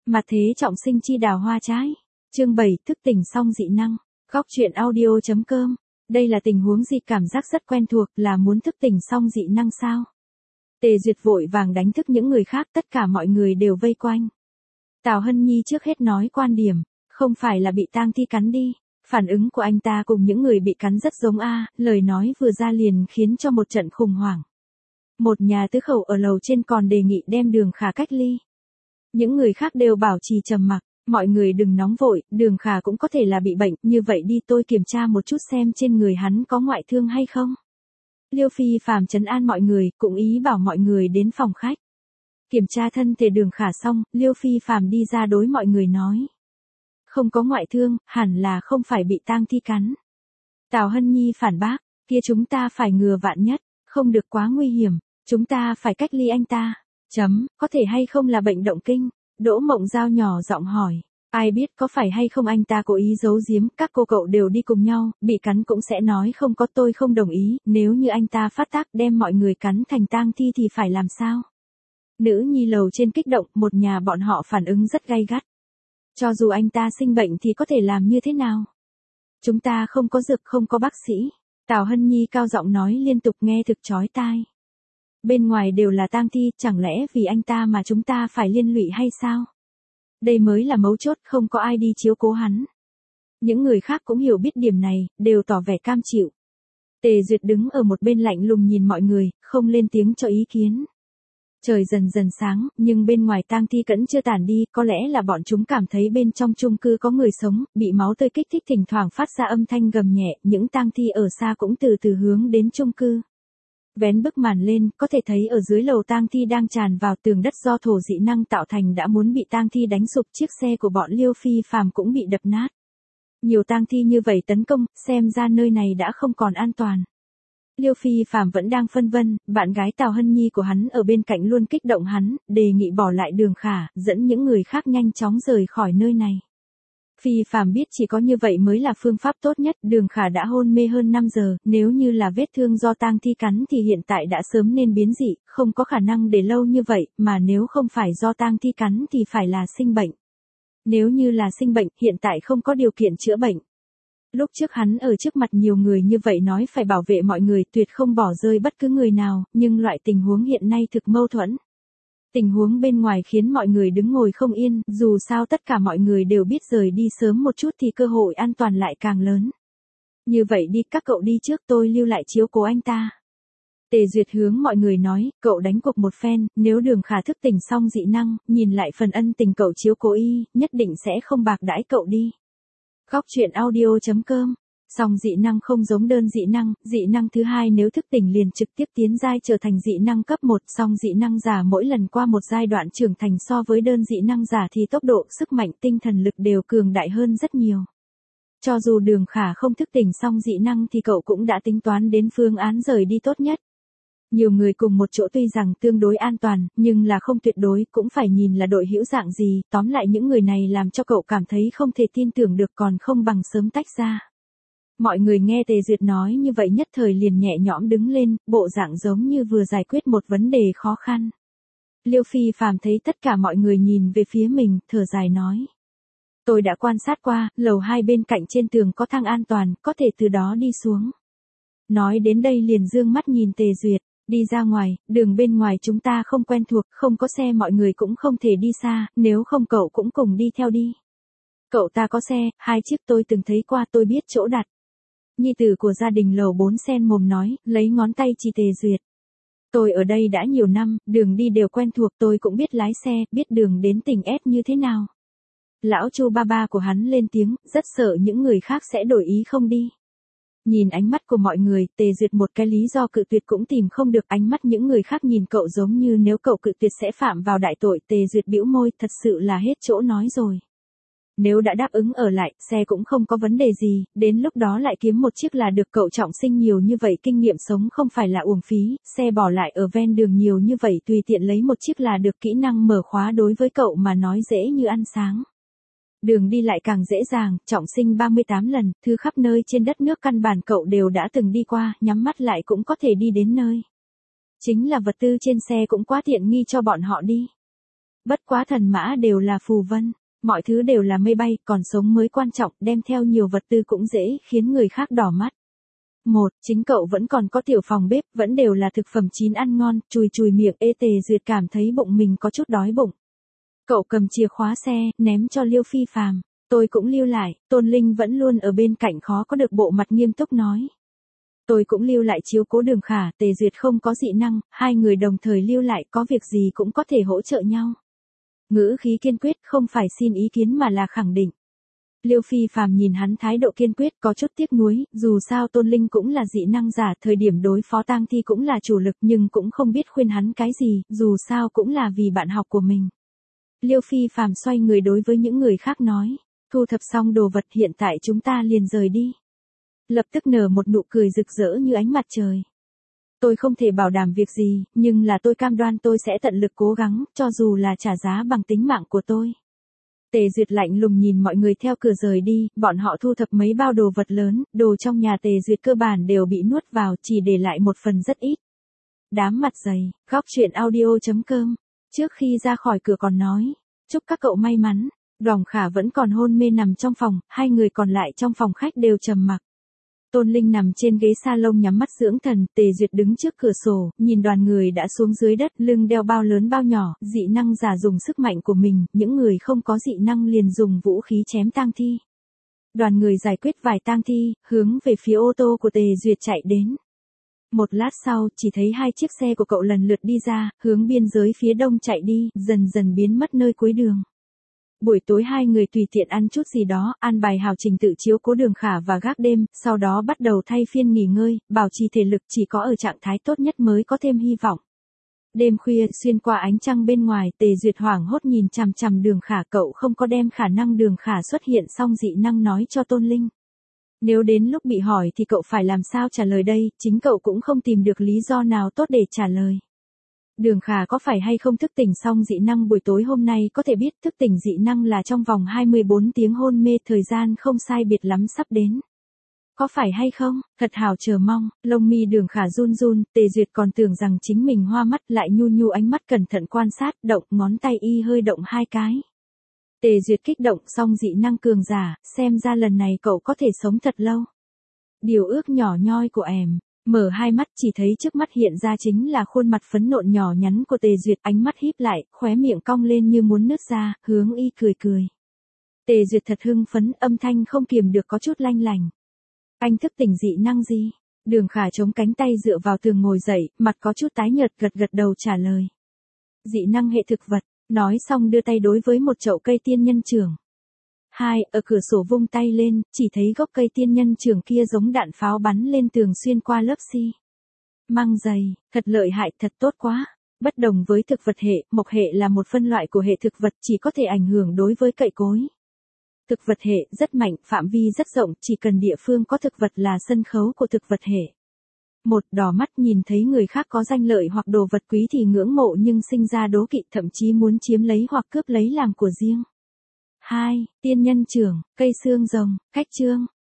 Mặt thế trọng sinh chi đào hoa trái. Chương 7, thức tỉnh xong dị năng. Góc truyện audio.com. Đây là tình huống gì cảm giác rất quen thuộc, là muốn thức tỉnh xong dị năng sao? Tề Duyệt vội vàng đánh thức những người khác, tất cả mọi người đều vây quanh. Tào Hân Nhi trước hết nói quan điểm, không phải là bị tang thi cắn đi. Phản ứng của anh ta cùng những người bị cắn rất giống lời nói vừa ra liền khiến cho một trận khủng hoảng. Một nhà tứ khẩu ở lầu trên còn đề nghị đem Đường Khả cách ly. Những người khác đều bảo trì trầm mặc, mọi người đừng nóng vội, Đường Khả cũng có thể là bị bệnh, như vậy đi tôi kiểm tra một chút xem trên người hắn có ngoại thương hay không. Liêu Phi Phàm trấn an mọi người, cũng ý bảo mọi người đến phòng khách. Kiểm tra thân thể Đường Khả xong, Liêu Phi Phàm đi ra đối mọi người nói. Không có ngoại thương, hẳn là không phải bị tang thi cắn. Tào Hân Nhi phản bác, kia chúng ta phải ngừa vạn nhất, không được quá nguy hiểm, chúng ta phải cách ly anh ta. Có thể hay không là bệnh động kinh? Đỗ Mộng Giao nhỏ giọng hỏi. Ai biết có phải hay không anh ta cố ý giấu giếm, các cô cậu đều đi cùng nhau, bị cắn cũng sẽ nói không có, tôi không đồng ý, nếu như anh ta phát tác đem mọi người cắn thành tang thi thì phải làm sao? Nữ nhi lầu trên kích động, một nhà bọn họ phản ứng rất gay gắt. Cho dù anh ta sinh bệnh thì có thể làm như thế nào? Chúng ta không có dược, không có bác sĩ. Tào Hân Nhi cao giọng nói liên tục nghe thực chói tai. Bên ngoài đều là tang thi, chẳng lẽ vì anh ta mà chúng ta phải liên lụy hay sao? Đây mới là mấu chốt, không có ai đi chiếu cố hắn. Những người khác cũng hiểu biết điểm này, đều tỏ vẻ cam chịu. Tề Duyệt đứng ở một bên lạnh lùng nhìn mọi người, không lên tiếng cho ý kiến. Trời dần dần sáng, nhưng bên ngoài tang thi vẫn chưa tản đi, có lẽ là bọn chúng cảm thấy bên trong chung cư có người sống, bị máu tươi kích thích thỉnh thoảng phát ra âm thanh gầm nhẹ, những tang thi ở xa cũng từ từ hướng đến chung cư. Vén bức màn lên, có thể thấy ở dưới lầu tang thi đang tràn vào, tường đất do thổ dị năng tạo thành đã muốn bị tang thi đánh sụp, chiếc xe của bọn Liêu Phi Phàm cũng bị đập nát. Nhiều tang thi như vậy tấn công, xem ra nơi này đã không còn an toàn. Liêu Phi Phàm vẫn đang phân vân, bạn gái Tào Hân Nhi của hắn ở bên cạnh luôn kích động hắn, đề nghị bỏ lại Đường Khả, dẫn những người khác nhanh chóng rời khỏi nơi này. Phi Phàm biết chỉ có như vậy mới là phương pháp tốt nhất, Đường Khả đã hôn mê hơn 5 giờ, nếu như là vết thương do tang thi cắn thì hiện tại đã sớm nên biến dị, không có khả năng để lâu như vậy, mà nếu không phải do tang thi cắn thì phải là sinh bệnh. Nếu như là sinh bệnh, hiện tại không có điều kiện chữa bệnh. Lúc trước hắn ở trước mặt nhiều người như vậy nói phải bảo vệ mọi người, tuyệt không bỏ rơi bất cứ người nào, nhưng loại tình huống hiện nay thực mâu thuẫn. Tình huống bên ngoài khiến mọi người đứng ngồi không yên, dù sao tất cả mọi người đều biết rời đi sớm một chút thì cơ hội an toàn lại càng lớn. Như vậy đi, các cậu đi trước, tôi lưu lại chiếu cố anh ta. Tề Duyệt hướng mọi người nói, cậu đánh cuộc một phen, nếu Đường Khả thức tỉnh xong dị năng, nhìn lại phần ân tình cậu chiếu cố y, nhất định sẽ không bạc đãi cậu đi. Góc truyện audio.com. Song dị năng không giống đơn dị năng thứ hai nếu thức tỉnh liền trực tiếp tiến giai trở thành dị năng cấp 1, song dị năng giả mỗi lần qua một giai đoạn trưởng thành so với đơn dị năng giả thì tốc độ, sức mạnh, tinh thần lực đều cường đại hơn rất nhiều. Cho dù Đường Khả không thức tỉnh song dị năng thì cậu cũng đã tính toán đến phương án rời đi tốt nhất. Nhiều người cùng một chỗ tuy rằng tương đối an toàn, nhưng là không tuyệt đối, cũng phải nhìn là đội hữu dạng gì, tóm lại những người này làm cho cậu cảm thấy không thể tin tưởng được, còn không bằng sớm tách ra. Mọi người nghe Tề Duyệt nói như vậy nhất thời liền nhẹ nhõm đứng lên, bộ dạng giống như vừa giải quyết một vấn đề khó khăn. Liêu Phi Phàm thấy tất cả mọi người nhìn về phía mình, thở dài nói. Tôi đã quan sát qua, lầu 2 bên cạnh trên tường có thang an toàn, có thể từ đó đi xuống. Nói đến đây liền dương mắt nhìn Tề Duyệt, đi ra ngoài, đường bên ngoài chúng ta không quen thuộc, không có xe mọi người cũng không thể đi xa, nếu không cậu cũng cùng đi theo đi. Cậu ta có xe, 2 chiếc tôi từng thấy qua, tôi biết chỗ đặt. Nhi tử của gia đình lầu 4 sen mồm nói, lấy ngón tay chỉ Tề Duyệt. Tôi ở đây đã nhiều năm, đường đi đều quen thuộc, tôi cũng biết lái xe, biết đường đến tỉnh S như thế nào. Lão Chu ba ba của hắn lên tiếng, rất sợ những người khác sẽ đổi ý không đi. Nhìn ánh mắt của mọi người, Tề Duyệt một cái lý do cự tuyệt cũng tìm không được, ánh mắt những người khác nhìn cậu giống như nếu cậu cự tuyệt sẽ phạm vào đại tội. Tề Duyệt bĩu môi, thật sự là hết chỗ nói rồi. Nếu đã đáp ứng ở lại, xe cũng không có vấn đề gì, đến lúc đó lại kiếm một chiếc là được, cậu trọng sinh nhiều như vậy, kinh nghiệm sống không phải là uổng phí, xe bỏ lại ở ven đường nhiều như vậy, tùy tiện lấy một chiếc là được, kỹ năng mở khóa đối với cậu mà nói dễ như ăn sáng. Đường đi lại càng dễ dàng, trọng sinh 38 lần, thứ khắp nơi trên đất nước căn bản cậu đều đã từng đi qua, nhắm mắt lại cũng có thể đi đến nơi. Chính là vật tư trên xe cũng quá tiện nghi cho bọn họ đi. Bất quá thần mã đều là phù vân, mọi thứ đều là mây bay, còn sống mới quan trọng, đem theo nhiều vật tư cũng dễ khiến người khác đỏ mắt. Chính cậu vẫn còn có tiểu phòng bếp, vẫn đều là thực phẩm chín ăn ngon, chùi chùi miệng. Tề Duyệt cảm thấy bụng mình có chút đói bụng. Cậu cầm chìa khóa xe, ném cho Liêu Phi Phàm. Tôi cũng lưu lại. Tôn Linh vẫn luôn ở bên cạnh khó có được bộ mặt nghiêm túc nói. Tôi cũng lưu lại chiếu cố Đường Khả. Tề Duyệt không có dị năng, hai người đồng thời lưu lại, có việc gì cũng có thể hỗ trợ nhau. Ngữ khí kiên quyết, không phải xin ý kiến mà là khẳng định. Liêu Phi Phàm nhìn hắn thái độ kiên quyết, có chút tiếc nuối, dù sao Tôn Linh cũng là dị năng giả, thời điểm đối phó tang thi cũng là chủ lực, nhưng cũng không biết khuyên hắn cái gì, dù sao cũng là vì bạn học của mình. Liêu Phi Phàm xoay người đối với những người khác nói, thu thập xong đồ vật, hiện tại chúng ta liền rời đi. Lập tức nở một nụ cười rực rỡ như ánh mặt trời. Tôi không thể bảo đảm việc gì, nhưng là tôi cam đoan tôi sẽ tận lực cố gắng, cho dù là trả giá bằng tính mạng của tôi. Tề Duyệt lạnh lùng nhìn mọi người theo cửa rời đi, bọn họ thu thập mấy bao đồ vật lớn, đồ trong nhà Tề Duyệt cơ bản đều bị nuốt vào, chỉ để lại một phần rất ít. Đám mặt dày, góc truyện audio.com. Trước khi ra khỏi cửa còn nói, chúc các cậu may mắn. Đoòng Khả vẫn còn hôn mê nằm trong phòng, hai người còn lại trong phòng khách đều trầm mặc. Tôn Linh nằm trên ghế salon nhắm mắt dưỡng thần, Tề Duyệt đứng trước cửa sổ, nhìn đoàn người đã xuống dưới đất, lưng đeo bao lớn bao nhỏ, dị năng giả dùng sức mạnh của mình, những người không có dị năng liền dùng vũ khí chém tang thi. Đoàn người giải quyết vài tang thi, hướng về phía ô tô của Tề Duyệt chạy đến. Một lát sau, chỉ thấy hai chiếc xe của cậu lần lượt đi ra, hướng biên giới phía đông chạy đi, dần dần biến mất nơi cuối đường. Buổi tối hai người tùy tiện ăn chút gì đó, an bài hào trình tự chiếu cố Đường Khả và gác đêm, sau đó bắt đầu thay phiên nghỉ ngơi, bảo trì thể lực, chỉ có ở trạng thái tốt nhất mới có thêm hy vọng. Đêm khuya, xuyên qua ánh trăng bên ngoài, Tề Duyệt hoảng hốt nhìn chằm chằm Đường Khả, cậu không có đem khả năng Đường Khả xuất hiện xong dị năng nói cho Tôn Linh. Nếu đến lúc bị hỏi thì cậu phải làm sao trả lời đây, chính cậu cũng không tìm được lý do nào tốt để trả lời. Đường Khả có phải hay không thức tỉnh xong dị năng buổi tối hôm nay có thể biết thức tỉnh dị năng là trong vòng 24 tiếng hôn mê, thời gian không sai biệt lắm sắp đến. Có phải hay không, thật hào chờ mong, lông mi Đường Khả run run, Tề Duyệt còn tưởng rằng chính mình hoa mắt, lại nhu nhu ánh mắt cẩn thận quan sát, động ngón tay y hơi động hai cái. Tề Duyệt kích động, xong dị năng cường giả, xem ra lần này cậu có thể sống thật lâu. Điều ước nhỏ nhoi của em. Mở hai mắt chỉ thấy trước mắt hiện ra chính là khuôn mặt phấn nộn nhỏ nhắn của Tề Duyệt, ánh mắt híp lại, khóe miệng cong lên như muốn nứt ra, hướng y cười cười. Tề Duyệt thật hưng phấn, âm thanh không kiềm được có chút lanh lành. Anh thức tỉnh dị năng gì? Đường Khả chống cánh tay dựa vào tường ngồi dậy, mặt có chút tái nhợt, gật gật đầu trả lời. Dị năng hệ thực vật, nói xong đưa tay đối với một chậu cây tiên nhân trưởng. Ở cửa sổ vung tay lên, chỉ thấy gốc cây tiên nhân trưởng kia giống đạn pháo bắn lên tường xuyên qua lớp xi măng dày, thật lợi hại, thật tốt quá. Bất đồng với thực vật hệ, mộc hệ là một phân loại của hệ thực vật, chỉ có thể ảnh hưởng đối với cậy cối. Thực vật hệ rất mạnh, phạm vi rất rộng, chỉ cần địa phương có thực vật là sân khấu của thực vật hệ. Đỏ mắt nhìn thấy người khác có danh lợi hoặc đồ vật quý thì ngưỡng mộ nhưng sinh ra đố kỵ, thậm chí muốn chiếm lấy hoặc cướp lấy làm của riêng. Tiên nhân trưởng, cây xương rồng, cách chương.